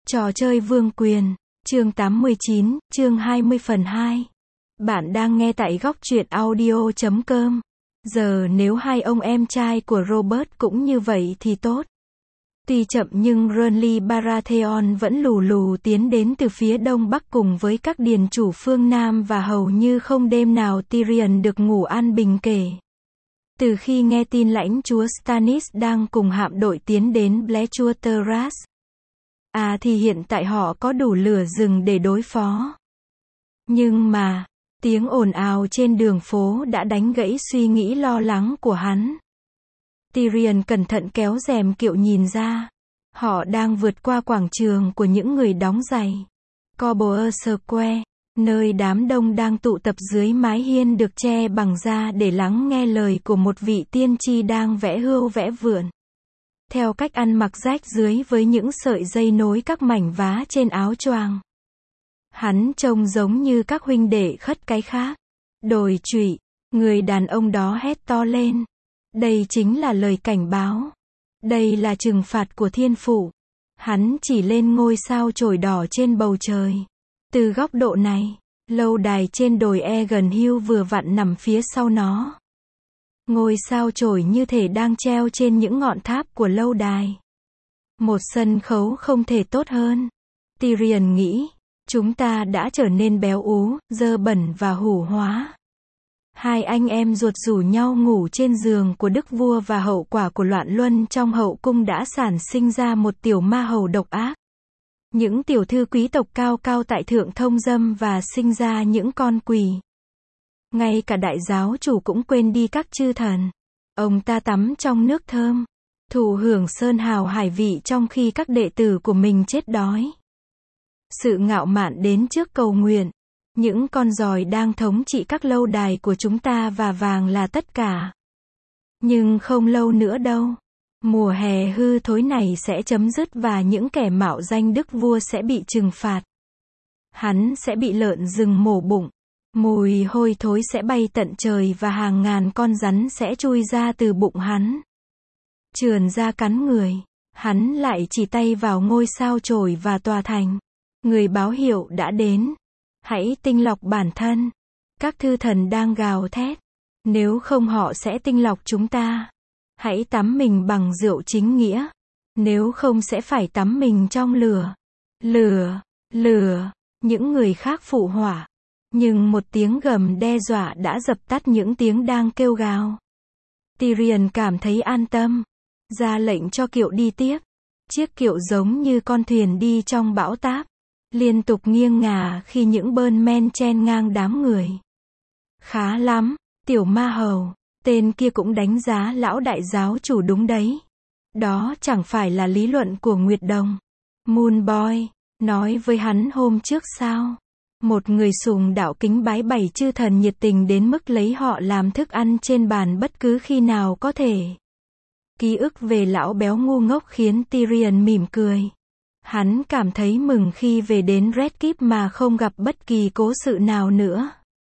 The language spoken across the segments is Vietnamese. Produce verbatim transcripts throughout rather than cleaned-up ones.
Trò chơi vương quyền, chương tám mươi chín, chương hai mươi phần hai. Bạn đang nghe tại góc truyện audio chấm com. Giờ nếu hai ông em trai của Robert cũng như vậy thì tốt. Tuy chậm nhưng Renly Baratheon vẫn lù lù tiến đến từ phía đông bắc cùng với các điền chủ phương Nam và hầu như không đêm nào Tyrion được ngủ an bình kể. Từ khi nghe tin lãnh chúa Stannis đang cùng hạm đội tiến đến Blackwater, à thì hiện tại họ có đủ lửa rừng để đối phó. Nhưng mà, tiếng ồn ào trên đường phố đã đánh gãy suy nghĩ lo lắng của hắn. Tyrion cẩn thận kéo rèm kiệu nhìn ra. Họ đang vượt qua quảng trường của những người đóng giày. Cobble Square, nơi đám đông đang tụ tập dưới mái hiên được che bằng da để lắng nghe lời của một vị tiên tri đang vẽ hươu vẽ vượn. Theo cách ăn mặc rách rưới với những sợi dây nối các mảnh vá trên áo choàng. Hắn trông giống như các huynh đệ khất cái khác. Đồi trụy, người đàn ông đó hét to lên. Đây chính là lời cảnh báo. Đây là trừng phạt của thiên phụ. Hắn chỉ lên ngôi sao chổi đỏ trên bầu trời. Từ góc độ này, lâu đài trên đồi Egan Hill vừa vặn nằm phía sau nó. Ngôi sao chổi như thể đang treo trên những ngọn tháp của lâu đài. Một sân khấu không thể tốt hơn. Tyrion nghĩ, chúng ta đã trở nên béo ú, dơ bẩn và hủ hóa. Hai anh em ruột rủ nhau ngủ trên giường của đức vua và hậu quả của loạn luân trong hậu cung đã sản sinh ra một tiểu ma hầu độc ác. Những tiểu thư quý tộc cao cao tại thượng thông dâm và sinh ra những con quỷ. Ngay cả đại giáo chủ cũng quên đi các chư thần. Ông ta tắm trong nước thơm, thụ hưởng sơn hào hải vị trong khi các đệ tử của mình chết đói. Sự ngạo mạn đến trước cầu nguyện. Những con giòi đang thống trị các lâu đài của chúng ta và vàng là tất cả. Nhưng không lâu nữa đâu. Mùa hè hư thối này sẽ chấm dứt và những kẻ mạo danh đức vua sẽ bị trừng phạt. Hắn sẽ bị lợn rừng mổ bụng. Mùi hôi thối sẽ bay tận trời và hàng ngàn con rắn sẽ chui ra từ bụng hắn. Trườn ra cắn người. Hắn lại chỉ tay vào ngôi sao chổi và tòa thành. Người báo hiệu đã đến. Hãy tinh lọc bản thân. Các thư thần đang gào thét. Nếu không họ sẽ tinh lọc chúng ta. Hãy tắm mình bằng rượu chính nghĩa. Nếu không sẽ phải tắm mình trong lửa. Lửa, lửa. Những người khác phụ họa. Nhưng một tiếng gầm đe dọa đã dập tắt những tiếng đang kêu gào. Tyrion cảm thấy an tâm. Ra lệnh cho kiệu đi tiếp. Chiếc kiệu giống như con thuyền đi trong bão táp. Liên tục nghiêng ngả khi những bơn men chen ngang đám người. Khá lắm, tiểu ma hầu. Tên kia cũng đánh giá lão đại giáo chủ đúng đấy. Đó chẳng phải là lý luận của Nguyệt Đồng. Moon Boy nói với hắn hôm trước sao. Một người sùng đạo kính bái bảy chư thần nhiệt tình đến mức lấy họ làm thức ăn trên bàn bất cứ khi nào có thể. Ký ức về lão béo ngu ngốc khiến Tyrion mỉm cười. Hắn cảm thấy mừng khi về đến Red Keep mà không gặp bất kỳ cố sự nào nữa.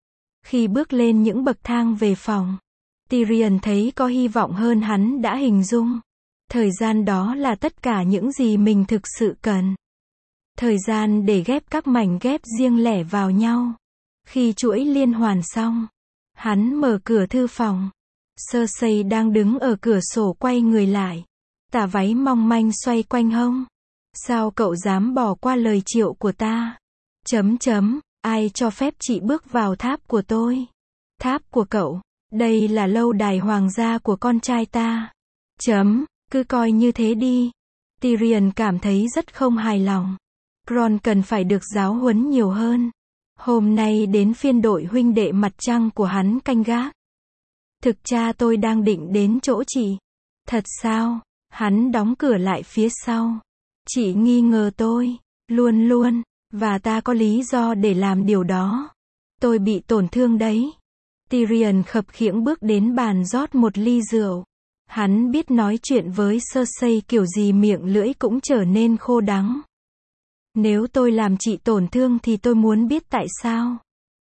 Khi bước lên những bậc thang về phòng, Tyrion thấy có hy vọng hơn hắn đã hình dung. Thời gian đó là tất cả những gì mình thực sự cần. Thời gian để ghép các mảnh ghép riêng lẻ vào nhau. Khi chuỗi liên hoàn xong, hắn mở cửa thư phòng. Cersei đang đứng ở cửa sổ quay người lại. Tà váy mong manh xoay quanh hông. Sao cậu dám bỏ qua lời triệu của ta? Chấm chấm, ai cho phép chị bước vào tháp của tôi? Tháp của cậu, đây là lâu đài hoàng gia của con trai ta. Chấm, cứ coi như thế đi. Tyrion cảm thấy rất không hài lòng. Bronn cần phải được giáo huấn nhiều hơn. Hôm nay đến phiên đội huynh đệ mặt trăng của hắn canh gác. Thực cha tôi đang định đến chỗ chị. Thật sao? Hắn đóng cửa lại phía sau. Chị nghi ngờ tôi, luôn luôn, và ta có lý do để làm điều đó. Tôi bị tổn thương đấy. Tyrion khập khiễng bước đến bàn rót một ly rượu. Hắn biết nói chuyện với Cersei kiểu gì miệng lưỡi cũng trở nên khô đắng. Nếu tôi làm chị tổn thương thì tôi muốn biết tại sao.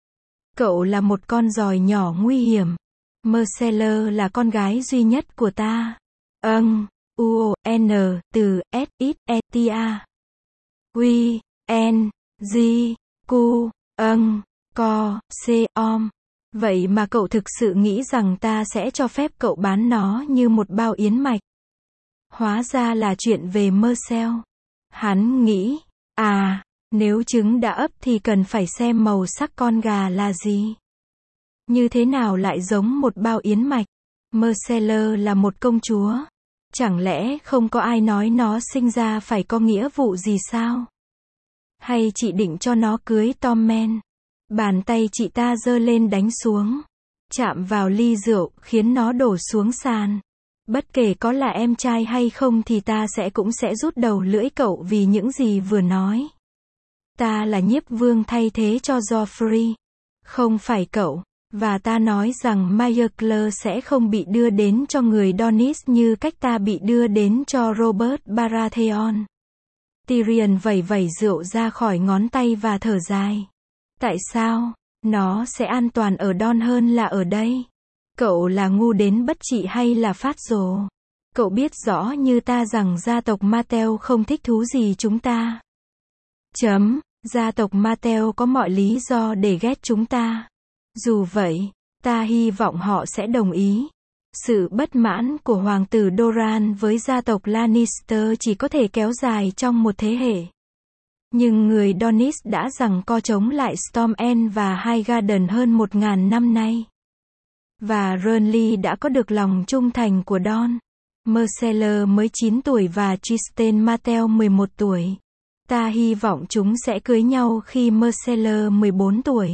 Cậu là một con giòi nhỏ nguy hiểm. Myrcella là con gái duy nhất của ta. Âng. U O N từ S X E T A Quy, En, Di, Cu, Âng, Co, Se, Om. Vậy mà cậu thực sự nghĩ rằng ta sẽ cho phép cậu bán nó như một bao yến mạch. Hóa ra là chuyện về Marcel. Hắn nghĩ, à, nếu trứng đã ấp thì cần phải xem màu sắc con gà là gì. Như thế nào lại giống một bao yến mạch? Marcelle là một công chúa. Chẳng lẽ không có ai nói nó sinh ra phải có nghĩa vụ gì sao? Hay chị định cho nó cưới Tom Man? Bàn tay chị ta giơ lên đánh xuống, chạm vào ly rượu, khiến nó đổ xuống sàn. Bất kể có là em trai hay không thì ta sẽ cũng sẽ rút đầu lưỡi cậu vì những gì vừa nói. Ta là nhiếp vương thay thế cho Joffrey, không phải cậu. Và ta nói rằng Mayercler sẽ không bị đưa đến cho người Donis như cách ta bị đưa đến cho Robert Baratheon. Tyrion vẩy vẩy rượu ra khỏi ngón tay và thở dài. Tại sao? Nó sẽ an toàn ở Don hơn là ở đây. Cậu là ngu đến bất trị hay là phát rồ? Cậu biết rõ như ta rằng gia tộc Martell không thích thú gì chúng ta. Chấm. Gia tộc Martell có mọi lý do để ghét chúng ta. Dù vậy, ta hy vọng họ sẽ đồng ý. Sự bất mãn của hoàng tử Doran với gia tộc Lannister chỉ có thể kéo dài trong một thế hệ. Nhưng người Donis đã giằng co chống lại Storm End và Highgarden hơn một ngàn năm nay. Và Renly đã có được lòng trung thành của Don. Marcelle mới chín tuổi và Tristan Martell mười một tuổi. Ta hy vọng chúng sẽ cưới nhau khi Marcelle mười bốn tuổi.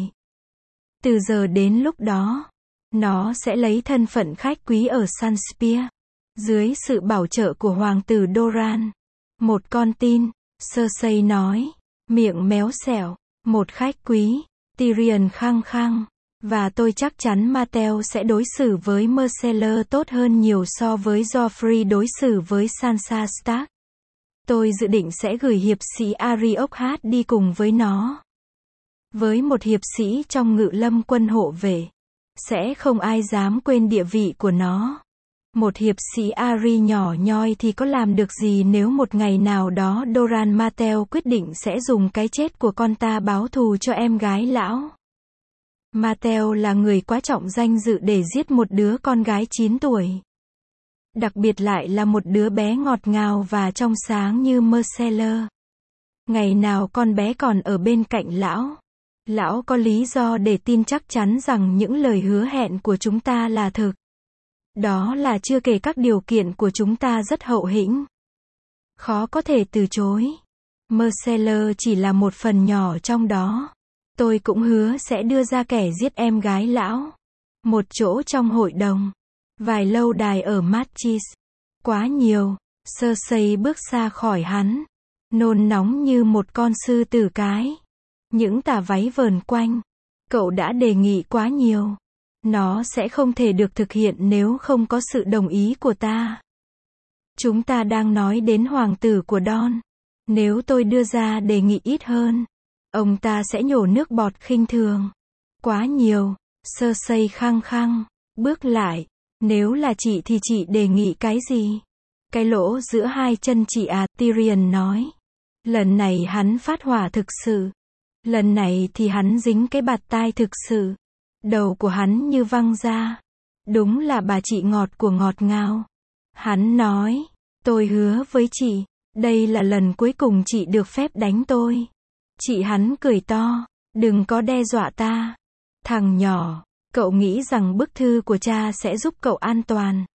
Từ giờ đến lúc đó, nó sẽ lấy thân phận khách quý ở Sunspear, dưới sự bảo trợ của hoàng tử Doran. Một con tin, Cersei nói, miệng méo xẻo, một khách quý, Tyrion khăng khăng, và tôi chắc chắn Martell sẽ đối xử với Marcelle tốt hơn nhiều so với Joffrey đối xử với Sansa Stark. Tôi dự định sẽ gửi hiệp sĩ Arioch đi cùng với nó. Với một hiệp sĩ trong ngự lâm quân hộ vệ, sẽ không ai dám quên địa vị của nó. Một hiệp sĩ Ari nhỏ nhoi thì có làm được gì nếu một ngày nào đó Doran Martell quyết định sẽ dùng cái chết của con ta báo thù cho em gái lão. Martell là người quá trọng danh dự để giết một đứa con gái chín tuổi. Đặc biệt lại là một đứa bé ngọt ngào và trong sáng như Marcelle. Ngày nào con bé còn ở bên cạnh lão, lão có lý do để tin chắc chắn rằng những lời hứa hẹn của chúng ta là thực. Đó là chưa kể các điều kiện của chúng ta rất hậu hĩnh. Khó có thể từ chối. Marcelle chỉ là một phần nhỏ trong đó. Tôi cũng hứa sẽ đưa ra kẻ giết em gái lão. Một chỗ trong hội đồng. Vài lâu đài ở Marchis. Quá nhiều. Cersei bước xa khỏi hắn. Nôn nóng như một con sư tử cái. Những tà váy vờn quanh. Cậu đã đề nghị quá nhiều. Nó sẽ không thể được thực hiện nếu không có sự đồng ý của ta. Chúng ta đang nói đến hoàng tử của Don. Nếu tôi đưa ra đề nghị ít hơn, ông ta sẽ nhổ nước bọt khinh thường. Quá nhiều. Cersei khăng khăng. Bước lại. Nếu là chị thì chị đề nghị cái gì? Cái lỗ giữa hai chân chị à, Tyrion nói. Lần này hắn phát hỏa thực sự. Lần này thì hắn dính cái bạt tai thực sự. Đầu của hắn như văng ra. Đúng là bà chị ngọt của ngọt ngào. Hắn nói, tôi hứa với chị, đây là lần cuối cùng chị được phép đánh tôi. Chị hắn cười to, đừng có đe dọa ta. Thằng nhỏ, cậu nghĩ rằng bức thư của cha sẽ giúp cậu an toàn.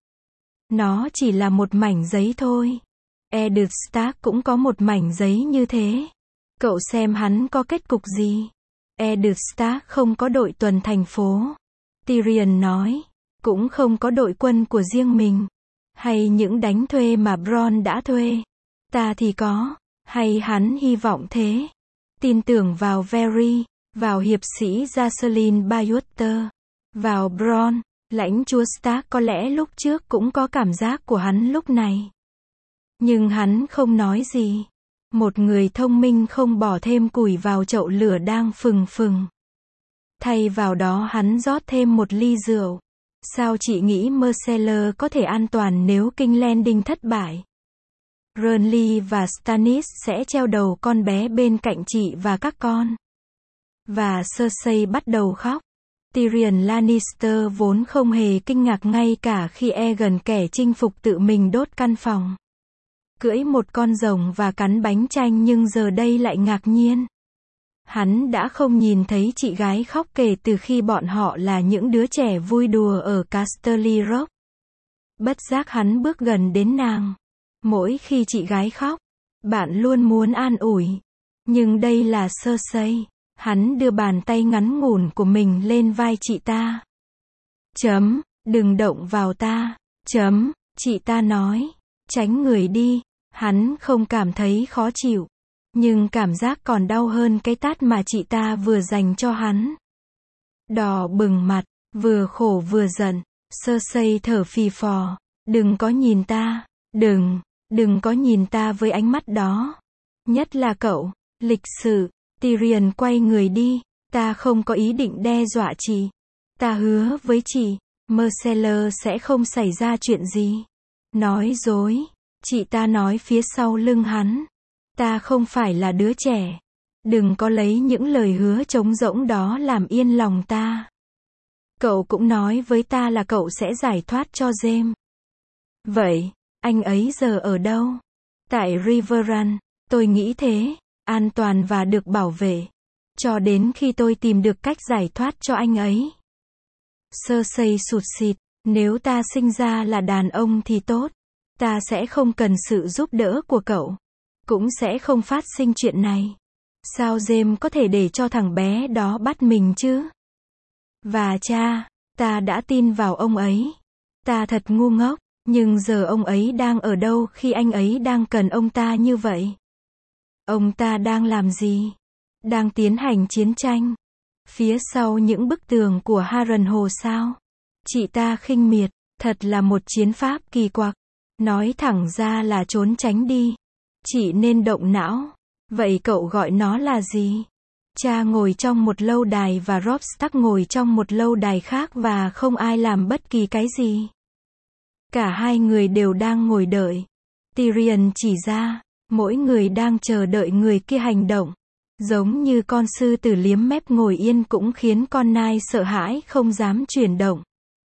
Nó chỉ là một mảnh giấy thôi. Eddard Stark cũng có một mảnh giấy như thế. Cậu xem hắn có kết cục gì? Eddard Stark không có đội tuần thành phố. Tyrion nói. Cũng không có đội quân của riêng mình. Hay những đánh thuê mà Bronn đã thuê. Ta thì có. Hay hắn hy vọng thế. Tin tưởng vào Very. Vào hiệp sĩ Jacelyn Baywater. Vào Bronn. Lãnh chúa Stark có lẽ lúc trước cũng có cảm giác của hắn lúc này. Nhưng hắn không nói gì. Một người thông minh không bỏ thêm củi vào chậu lửa đang phừng phừng. Thay vào đó hắn rót thêm một ly rượu. Sao chị nghĩ Marcelle có thể an toàn nếu King's Landing thất bại? Renly và Stannis sẽ treo đầu con bé bên cạnh chị và các con. Và Cersei bắt đầu khóc. Tyrion Lannister vốn không hề kinh ngạc ngay cả khi Aegon kẻ chinh phục tự mình đốt căn phòng. Cưỡi một con rồng và cắn bánh chanh, nhưng giờ đây lại ngạc nhiên. Hắn đã không nhìn thấy chị gái khóc kể từ khi bọn họ là những đứa trẻ vui đùa ở Casterly Rock. Bất giác hắn bước gần đến nàng. Mỗi khi chị gái khóc, bạn luôn muốn an ủi. Nhưng đây là Cersei. Hắn đưa bàn tay ngắn ngủn của mình lên vai chị ta. Chấm, đừng động vào ta. Chấm, chị ta nói. Tránh người đi. Hắn không cảm thấy khó chịu. Nhưng cảm giác còn đau hơn cái tát mà chị ta vừa dành cho hắn. Đỏ bừng mặt, vừa khổ vừa giận. Cersei thở phì phò. Đừng có nhìn ta. Đừng, đừng có nhìn ta với ánh mắt đó. Nhất là cậu. Lịch sự. Tyrion quay người đi. Ta không có ý định đe dọa chị. Ta hứa với chị, Myrcella sẽ không xảy ra chuyện gì. Nói dối. Chị ta nói phía sau lưng hắn. Ta không phải là đứa trẻ. Đừng có lấy những lời hứa trống rỗng đó làm yên lòng ta. Cậu cũng nói với ta là cậu sẽ giải thoát cho Jaime. Vậy, anh ấy giờ ở đâu? Tại Riverrun. Tôi nghĩ thế. An toàn và được bảo vệ. Cho đến khi tôi tìm được cách giải thoát cho anh ấy. Cersei sụt sịt. Nếu ta sinh ra là đàn ông thì tốt. Ta sẽ không cần sự giúp đỡ của cậu. Cũng sẽ không phát sinh chuyện này. Sao Jaime có thể để cho thằng bé đó bắt mình chứ? Và cha, ta đã tin vào ông ấy. Ta thật ngu ngốc. Nhưng giờ ông ấy đang ở đâu khi anh ấy đang cần ông ta như vậy? Ông ta đang làm gì? Đang tiến hành chiến tranh. Phía sau những bức tường của Harrenhal sao? Chị ta khinh miệt. Thật là một chiến pháp kỳ quặc. Nói thẳng ra là trốn tránh đi. Chị nên động não. Vậy cậu gọi nó là gì? Cha ngồi trong một lâu đài và Robb Stark ngồi trong một lâu đài khác và không ai làm bất kỳ cái gì. Cả hai người đều đang ngồi đợi. Tyrion chỉ ra. Mỗi người đang chờ đợi người kia hành động. Giống như con sư tử liếm mép ngồi yên cũng khiến con nai sợ hãi không dám chuyển động.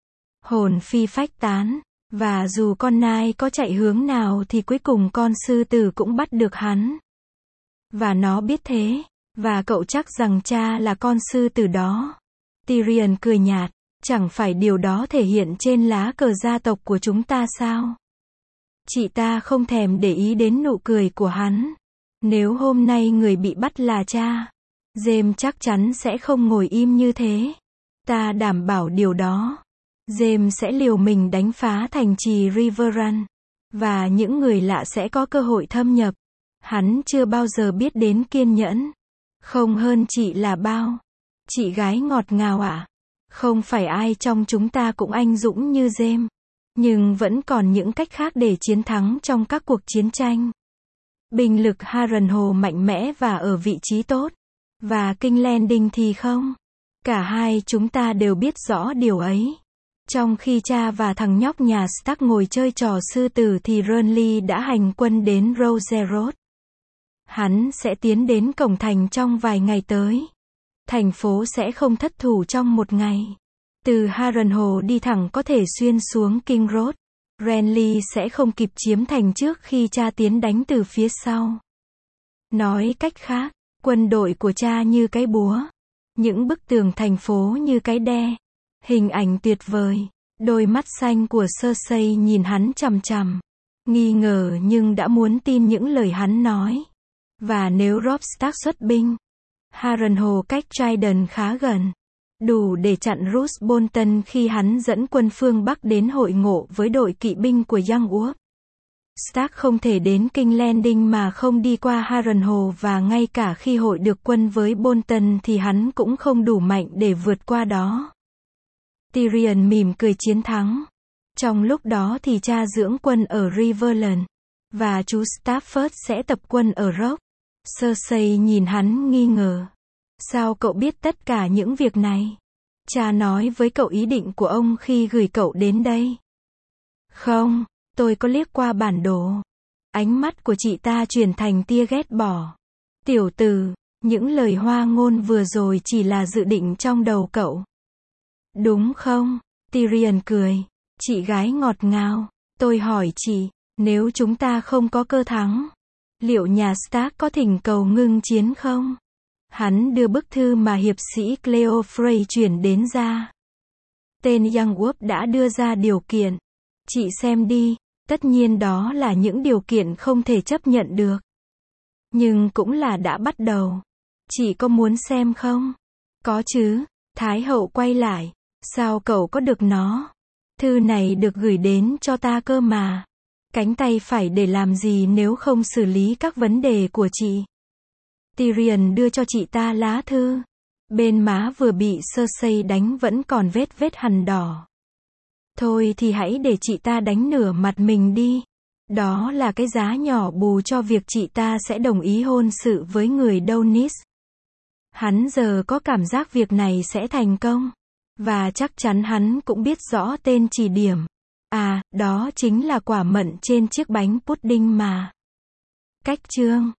Hồn phi phách tán. Và dù con nai có chạy hướng nào thì cuối cùng con sư tử cũng bắt được hắn. Và nó biết thế. Và cậu chắc rằng cha là con sư tử đó. Tyrion cười nhạt. Chẳng phải điều đó thể hiện trên lá cờ gia tộc của chúng ta sao? Chị ta không thèm để ý đến nụ cười của hắn. Nếu hôm nay người bị bắt là cha, Jaime chắc chắn sẽ không ngồi im như thế. Ta đảm bảo điều đó. Jaime sẽ liều mình đánh phá thành trì Riverrun. Và những người lạ sẽ có cơ hội thâm nhập. Hắn chưa bao giờ biết đến kiên nhẫn. Không hơn chị là bao. Chị gái ngọt ngào ạ. À? Không phải ai trong chúng ta cũng anh dũng như Jaime. Nhưng vẫn còn những cách khác để chiến thắng trong các cuộc chiến tranh. Binh lực Harrenhal mạnh mẽ và ở vị trí tốt. Và King's Landing thì không. Cả hai chúng ta đều biết rõ điều ấy. Trong khi cha và thằng nhóc nhà Stark ngồi chơi trò sư tử thì Renly đã hành quân đến Roseroad. Hắn sẽ tiến đến cổng thành trong vài ngày tới. Thành phố sẽ không thất thủ trong một ngày. Từ Harrenhal đi thẳng có thể xuyên xuống King Road. Renly sẽ không kịp chiếm thành trước khi cha tiến đánh từ phía sau. Nói cách khác, quân đội của cha như cái búa. Những bức tường thành phố như cái đe. Hình ảnh tuyệt vời. Đôi mắt xanh của Cersei nhìn hắn chằm chằm. Nghi ngờ nhưng đã muốn tin những lời hắn nói. Và nếu Robb Stark xuất binh, Harrenhal cách Trident khá gần. Đủ để chặn Roose Bolton khi hắn dẫn quân phương Bắc đến hội ngộ với đội kỵ binh của Young Wolf. Stark không thể đến King's Landing mà không đi qua Harrenhal và ngay cả khi hội được quân với Bolton thì hắn cũng không đủ mạnh để vượt qua đó. Tyrion mỉm cười chiến thắng. Trong lúc đó thì cha dưỡng quân ở Riverland. Và chú Stafford sẽ tập quân ở Rock. Cersei nhìn hắn nghi ngờ. Sao cậu biết tất cả những việc này? Cha nói với cậu ý định của ông khi gửi cậu đến đây. Không, tôi có liếc qua bản đồ. Ánh mắt của chị ta chuyển thành tia ghét bỏ. Tiểu tử, những lời hoa ngôn vừa rồi chỉ là dự định trong đầu cậu. Đúng không? Tyrion cười. Chị gái ngọt ngào. Tôi hỏi chị, nếu chúng ta không có cơ thắng, liệu nhà Stark có thỉnh cầu ngưng chiến không? Hắn đưa bức thư mà hiệp sĩ Cleo Frey chuyển đến ra. Tên Young Wolf đã đưa ra điều kiện. Chị xem đi, tất nhiên đó là những điều kiện không thể chấp nhận được. Nhưng cũng là đã bắt đầu. Chị có muốn xem không? Có chứ. Thái hậu quay lại. Sao cậu có được nó? Thư này được gửi đến cho ta cơ mà. Cánh tay phải để làm gì nếu không xử lý các vấn đề của chị? Tyrion đưa cho chị ta lá thư. Bên má vừa bị Cersei đánh vẫn còn vết vết hằn đỏ. Thôi thì hãy để chị ta đánh nửa mặt mình đi. Đó là cái giá nhỏ bù cho việc chị ta sẽ đồng ý hôn sự với người Donis. Hắn giờ có cảm giác việc này sẽ thành công. Và chắc chắn hắn cũng biết rõ tên chỉ điểm. À, đó chính là quả mận trên chiếc bánh pudding mà. Cách chương